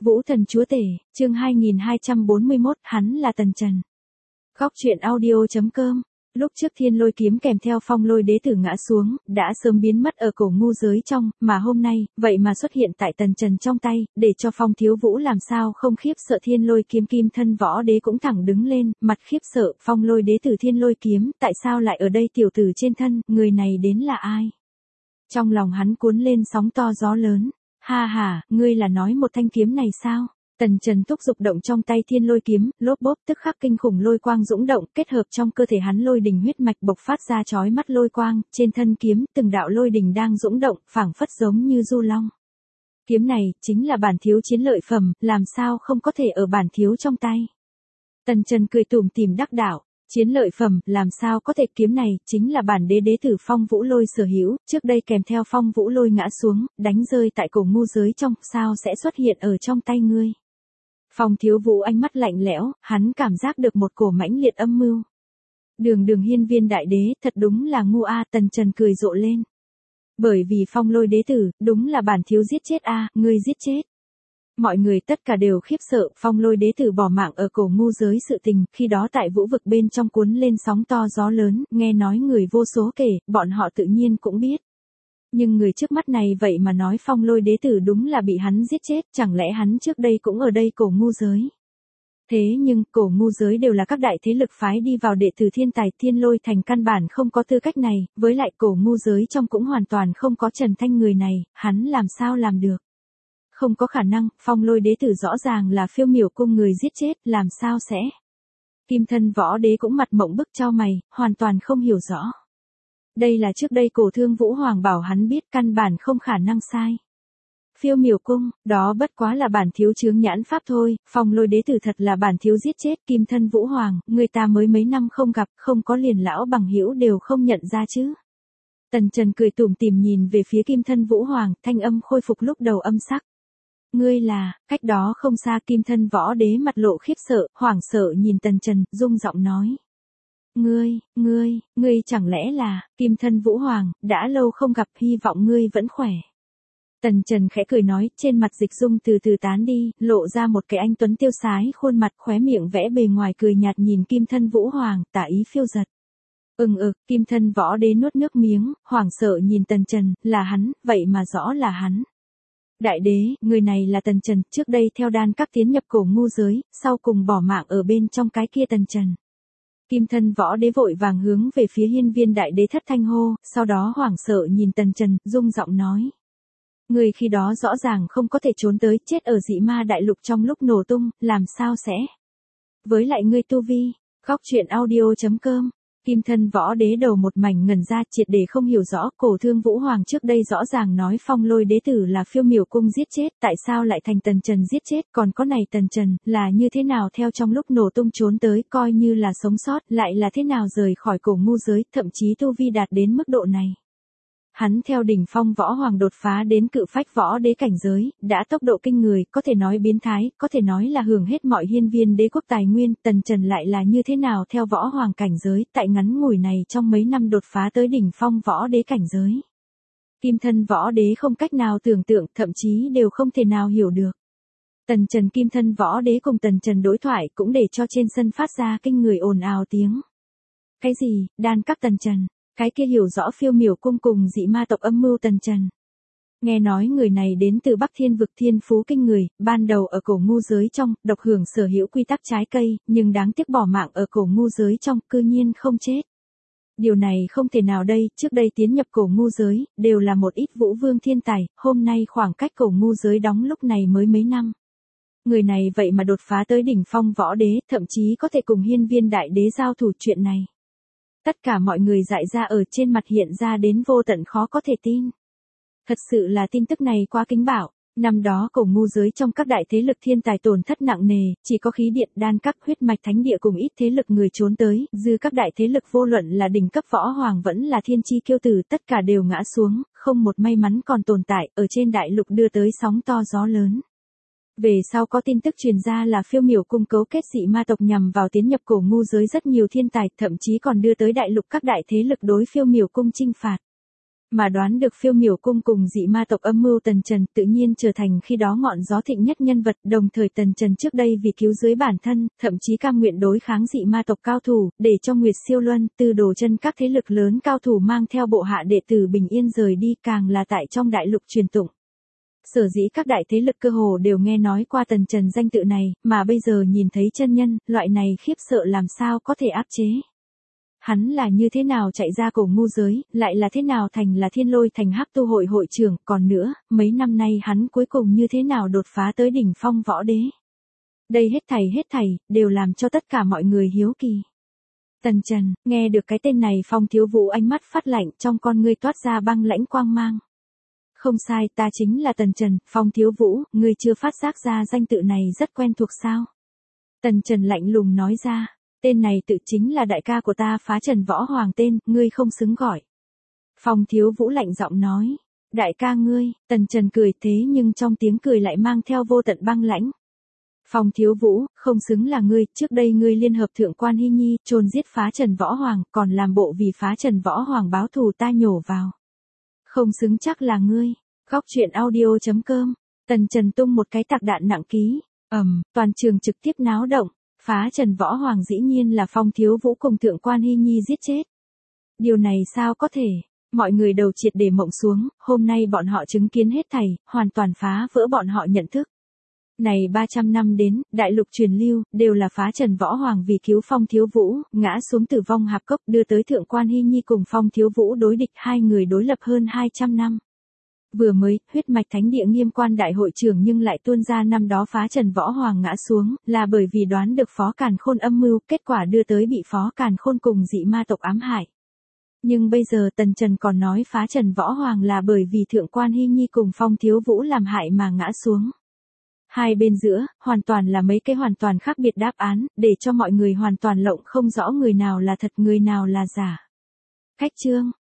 Vũ thần chúa tể, chương 2241, hắn là Tần Trần. Góc truyện audio.com. Lúc trước thiên lôi kiếm kèm theo phong lôi đế tử ngã xuống, đã sớm biến mất ở cổ ngu giới trong, mà hôm nay, vậy mà xuất hiện tại Tần Trần trong tay, để cho Phong Thiếu Vũ làm sao không khiếp sợ. Thiên lôi kiếm kim thân võ đế cũng thẳng đứng lên, mặt khiếp sợ. Phong lôi đế tử thiên lôi kiếm, tại sao lại ở đây tiểu tử trên thân, người này đến là ai? Trong lòng hắn cuốn lên sóng to gió lớn. Ha ha, ngươi là nói một thanh kiếm này sao? Tần Trần thúc giục động trong tay thiên lôi kiếm, lốp bốp tức khắc kinh khủng lôi quang dũng động, kết hợp trong cơ thể hắn lôi đình huyết mạch bộc phát ra chói mắt lôi quang, trên thân kiếm, từng đạo lôi đình đang dũng động, phảng phất giống như du long. Kiếm này, chính là bản thiếu chiến lợi phẩm, làm sao không có thể ở bản thiếu trong tay. Tần Trần cười tủm tỉm đắc đạo. Chiến lợi phẩm, làm sao có thể, kiếm này, chính là bản đế tử Phong Vũ Lôi sở hữu, trước đây kèm theo Phong Vũ Lôi ngã xuống, đánh rơi tại cổ ngu giới trong, sao sẽ xuất hiện ở trong tay ngươi. Phong Thiếu Vũ ánh mắt lạnh lẽo, hắn cảm giác được một cổ mãnh liệt âm mưu. Đường hiên viên đại đế, thật đúng là ngu a. Tần Trần cười rộ lên. Bởi vì Phong Lôi đế tử, đúng là bản thiếu giết chết a, ngươi giết chết. Mọi người tất cả đều khiếp sợ, Phong Lôi đế tử bỏ mạng ở cổ ngu giới sự tình, khi đó tại vũ vực bên trong cuốn lên sóng to gió lớn, nghe nói người vô số kể, bọn họ tự nhiên cũng biết. Nhưng người trước mắt này vậy mà nói Phong Lôi đế tử đúng là bị hắn giết chết, chẳng lẽ hắn trước đây cũng ở đây cổ ngu giới? Thế nhưng, cổ ngu giới đều là các đại thế lực phái đi vào đệ tử thiên tài, Thiên Lôi thành căn bản không có tư cách này, với lại cổ ngu giới trong cũng hoàn toàn không có Trần Thanh người này, hắn làm sao làm được? Không có khả năng, Phong Lôi đế tử rõ ràng là Phiêu Miểu cung người giết chết, làm sao sẽ? Kim thân võ đế cũng mặt mộng bức chau mày, hoàn toàn không hiểu rõ. Đây là trước đây Cổ Thương Vũ Hoàng bảo hắn biết, căn bản không khả năng sai. Phiêu Miểu cung, đó bất quá là bản thiếu chướng nhãn pháp thôi, Phong Lôi đế tử thật là bản thiếu giết chết. Kim thân Vũ Hoàng, người ta mới mấy năm không gặp, không có liền lão bằng hữu đều không nhận ra chứ. Tần Trần cười tủm tỉm nhìn về phía Kim thân Vũ Hoàng, thanh âm khôi phục lúc đầu âm sắc. Ngươi là, cách đó không xa. Kim thân võ đế mặt lộ khiếp sợ, hoảng sợ nhìn Tần Trần, rung giọng nói. Ngươi chẳng lẽ là, Kim thân Vũ Hoàng, đã lâu không gặp, hy vọng ngươi vẫn khỏe. Tần Trần khẽ cười nói, trên mặt dịch dung từ từ tán đi, lộ ra một cái anh tuấn tiêu sái khuôn mặt, khóe miệng vẽ bề ngoài cười nhạt nhìn Kim thân Vũ Hoàng, tả ý phiêu giật. Kim thân võ đế nuốt nước miếng, hoảng sợ nhìn Tần Trần, là hắn, vậy mà rõ là hắn. Đại đế, người này là Tần Trần, trước đây theo đan các tiến nhập cổ ngu giới, sau cùng bỏ mạng ở bên trong cái kia Tần Trần. Kim thân võ đế vội vàng hướng về phía hiên viên đại đế thất thanh hô, sau đó hoảng sợ nhìn Tần Trần, rung giọng nói. Người khi đó rõ ràng không có thể trốn tới, chết ở dị ma đại lục trong lúc nổ tung, làm sao sẽ? Với lại ngươi tu vi, góc truyện audio.com. Kim thân võ đế đầu một mảnh ngẩn ra, triệt để không hiểu rõ. Cổ Thương Vũ Hoàng trước đây rõ ràng nói Phong Lôi đế tử là Phiêu Miểu cung giết chết, tại sao lại thành Tần Trần giết chết, còn có này Tần Trần, là như thế nào theo trong lúc nổ tung trốn tới, coi như là sống sót, lại là thế nào rời khỏi cổ ngu giới, thậm chí tu vi đạt đến mức độ này. Hắn theo đỉnh phong võ hoàng đột phá đến cự phách võ đế cảnh giới, đã tốc độ kinh người, có thể nói biến thái, có thể nói là hưởng hết mọi hiên viên đế quốc tài nguyên. Tần Trần lại là như thế nào theo võ hoàng cảnh giới, tại ngắn ngủi này trong mấy năm đột phá tới đỉnh phong võ đế cảnh giới. Kim thân võ đế không cách nào tưởng tượng, thậm chí đều không thể nào hiểu được. Tần Trần Kim thân võ đế cùng Tần Trần đối thoại cũng để cho trên sân phát ra kinh người ồn ào tiếng. Cái gì, đan các Tần Trần? Cái kia hiểu rõ Phiêu Miểu cung cùng dị ma tộc âm mưu Tần Trần. Nghe nói người này đến từ Bắc Thiên vực, thiên phú kinh người, ban đầu ở cổ ngu giới trong, độc hưởng sở hữu quy tắc trái cây, nhưng đáng tiếc bỏ mạng ở cổ ngu giới trong, cư nhiên không chết. Điều này không thể nào đây, trước đây tiến nhập cổ ngu giới, đều là một ít vũ vương thiên tài, hôm nay khoảng cách cổ ngu giới đóng lúc này mới mấy năm. Người này vậy mà đột phá tới đỉnh phong võ đế, thậm chí có thể cùng hiên viên đại đế giao thủ. Chuyện này. Tất cả mọi người dại ra ở trên mặt hiện ra đến vô tận khó có thể tin. Thật sự là tin tức này quá kinh bạo. Năm đó cổ ngu giới trong các đại thế lực thiên tài tổn thất nặng nề, chỉ có khí điện đan các huyết mạch thánh địa cùng ít thế lực người trốn tới, dư các đại thế lực vô luận là đỉnh cấp võ hoàng vẫn là thiên chi kiêu tử, tất cả đều ngã xuống, không một may mắn còn tồn tại, ở trên đại lục đưa tới sóng to gió lớn. Về sau có tin tức truyền ra là Phiêu Miểu cung cấu kết dị ma tộc nhằm vào tiến nhập cổ ngu giới rất nhiều thiên tài, thậm chí còn đưa tới đại lục các đại thế lực đối Phiêu Miểu cung chinh phạt. Mà đoán được phiêu miểu cung cùng dị ma tộc âm mưu Tần Trần tự nhiên trở thành khi đó ngọn gió thịnh nhất nhân vật, đồng thời Tần Trần trước đây vì cứu dưới bản thân, thậm chí cam nguyện đối kháng dị ma tộc cao thủ, để cho Nguyệt Siêu Luân, Từ Đồ Chân các thế lực lớn cao thủ mang theo bộ hạ đệ tử bình yên rời đi, càng là tại trong đại lục truyền tụng. Sở dĩ các đại thế lực cơ hồ đều nghe nói qua Tần Trần danh tự này, mà bây giờ nhìn thấy chân nhân, loại này khiếp sợ làm sao có thể áp chế. Hắn là như thế nào chạy ra cổ ngu giới, lại là thế nào thành là Thiên Lôi Thành Hắc Tu hội hội trưởng, còn nữa, mấy năm nay hắn cuối cùng như thế nào đột phá tới đỉnh phong võ đế. Đây hết thảy, đều làm cho tất cả mọi người hiếu kỳ. Tần Trần, nghe được cái tên này Phong Thiếu Vũ ánh mắt phát lạnh, trong con ngươi toát ra băng lãnh quang mang. Không sai, ta chính là Tần Trần, Phong Thiếu Vũ, ngươi chưa phát giác ra danh tự này rất quen thuộc sao? Tần Trần lạnh lùng nói ra. Tên này tự chính là đại ca của ta Phá Trần Võ Hoàng tên, ngươi không xứng gọi. Phong Thiếu Vũ lạnh giọng nói. Đại ca ngươi, Tần Trần cười thế nhưng trong tiếng cười lại mang theo vô tận băng lãnh. Phong Thiếu Vũ, không xứng là ngươi, trước đây ngươi liên hợp Thượng Quan Hy Nhi, chôn giết Phá Trần Võ Hoàng, còn làm bộ vì Phá Trần Võ Hoàng báo thù ta nhổ vào. Không xứng chắc là ngươi. Góc truyện audio.com. Tần Trần tung một cái tạc đạn nặng ký. Toàn trường trực tiếp náo động. Phá Trần Võ Hoàng dĩ nhiên là Phong Thiếu Vũ cùng Thượng Quan Hy Nhi giết chết. Điều này sao có thể? Mọi người đầu triệt để mộng xuống, hôm nay bọn họ chứng kiến hết thảy, hoàn toàn phá vỡ bọn họ nhận thức. Này 300 năm đến, đại lục truyền lưu, đều là Phá Trần Võ Hoàng vì cứu Phong Thiếu Vũ, ngã xuống tử vong hạp cốc, đưa tới Thượng Quan Hy Nhi cùng Phong Thiếu Vũ đối địch, hai người đối lập hơn 200 năm. Vừa mới, huyết mạch thánh địa Nghiêm Quan đại hội trưởng nhưng lại tuôn ra năm đó Phá Trần Võ Hoàng ngã xuống, là bởi vì đoán được Phó Càn Khôn âm mưu, kết quả đưa tới bị Phó Càn Khôn cùng dị ma tộc ám hại. Nhưng bây giờ Tần Trần còn nói Phá Trần Võ Hoàng là bởi vì Thượng Quan Hy Nhi cùng Phong Thiếu Vũ làm hại mà ngã xuống. Hai bên giữa, hoàn toàn là mấy cái hoàn toàn khác biệt đáp án, để cho mọi người hoàn toàn lộng không rõ người nào là thật người nào là giả. Cách chương